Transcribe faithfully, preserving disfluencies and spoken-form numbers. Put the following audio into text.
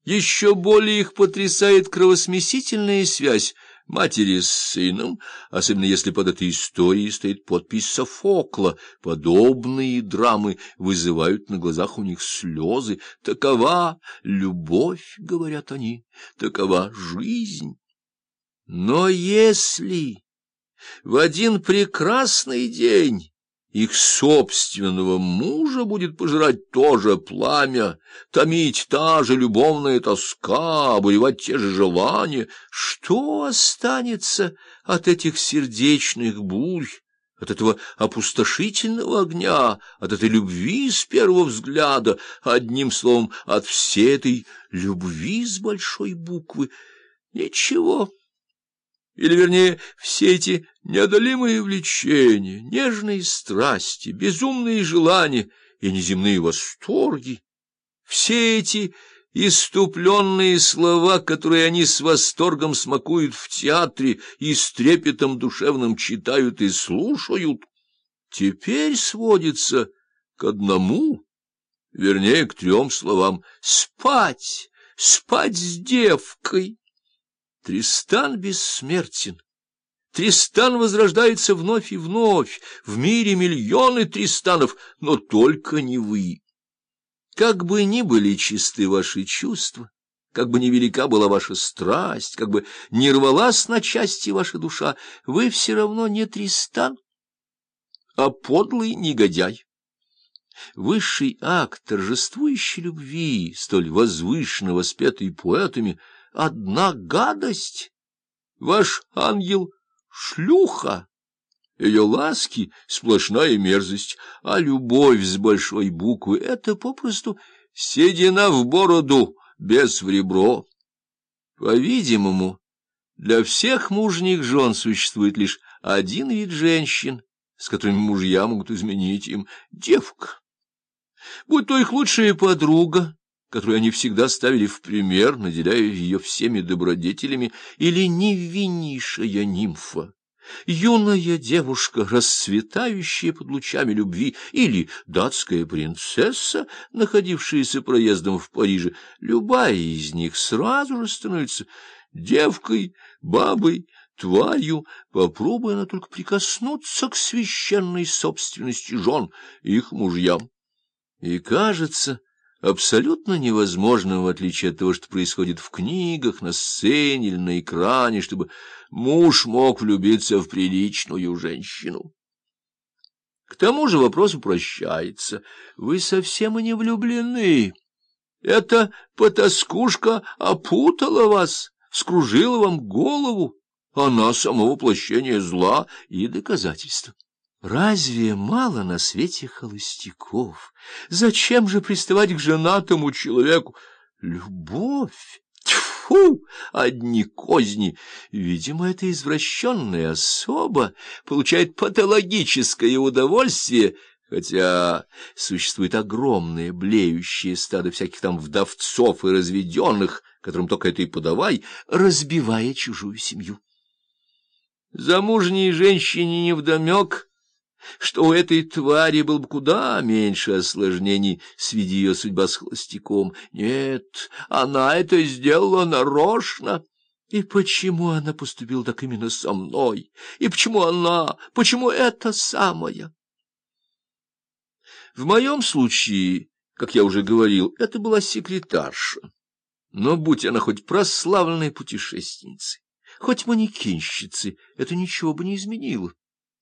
Еще более их потрясает кровосмесительная связь матери с сыном, особенно если под этой историей стоит подпись Софокла. Подобные драмы вызывают на глазах у них слезы. Такова любовь, говорят они, такова жизнь. Но если в один прекрасный день их собственного мужа будет пожирать то же пламя, томить та же любовная тоска, обуревать те же желания, что останется от этих сердечных бурь, от этого опустошительного огня, от этой любви с первого взгляда, одним словом, от всей этой любви с большой буквы? Ничего. Или, вернее, все эти неодолимые влечения, нежные страсти, безумные желания и неземные восторги, все эти исступленные слова, которые они с восторгом смакуют в театре и с трепетом душевным читают и слушают, теперь сводится к одному, вернее, к трем словам: спать, спать с девкой. Тристан бессмертен. Тристан возрождается вновь и вновь. В мире миллионы Тристанов, но только не вы. Как бы ни были чисты ваши чувства, как бы ни велика была ваша страсть, как бы ни рвалась на части ваша душа, вы все равно не Тристан, а подлый негодяй. Высший акт торжествующей любви, столь возвышенно воспетый поэтами, одна гадость. Ваш ангел — шлюха, ее ласки — сплошная мерзость, а любовь с большой буквы — это попросту седина в бороду, бес в ребро. По-видимому, для всех мужних жен существует лишь один вид женщин, с которыми мужья могут изменить им — девка. Будь то их лучшая подруга, которую они всегда ставили в пример, наделяя ее всеми добродетелями, или невиннейшая нимфа, юная девушка, расцветающая под лучами любви, или датская принцесса, находившаяся проездом в Париже, любая из них сразу же становится девкой, бабой, тварью, попробуя она только прикоснуться к священной собственности жен, их мужьям. И кажется абсолютно невозможным, в отличие от того, что происходит в книгах, на сцене или на экране, чтобы муж мог влюбиться в приличную женщину. К тому же вопрос упрощается. Вы совсем и не влюблены. Эта потаскушка опутала вас, вскружила вам голову. Она само воплощение зла и доказательство. Разве мало на свете холостяков? Зачем же приставать к женатому человеку? Любовь! Тьфу! Одни козни! Видимо, эта извращенная особа получает патологическое удовольствие, хотя существует огромное блеющее стадо всяких там вдовцов и разведенных, которым только это и подавай, разбивая чужую семью. Замужней женщине невдомек, что у этой твари было бы куда меньше осложнений, сведи ее судьба с холостяком. Нет, она это сделала нарочно. И почему она поступила так именно со мной? И почему она? Почему это самое? В моем случае, как я уже говорил, это была секретарша. Но будь она хоть прославленной путешественницей, хоть манекенщицей, это ничего бы не изменило.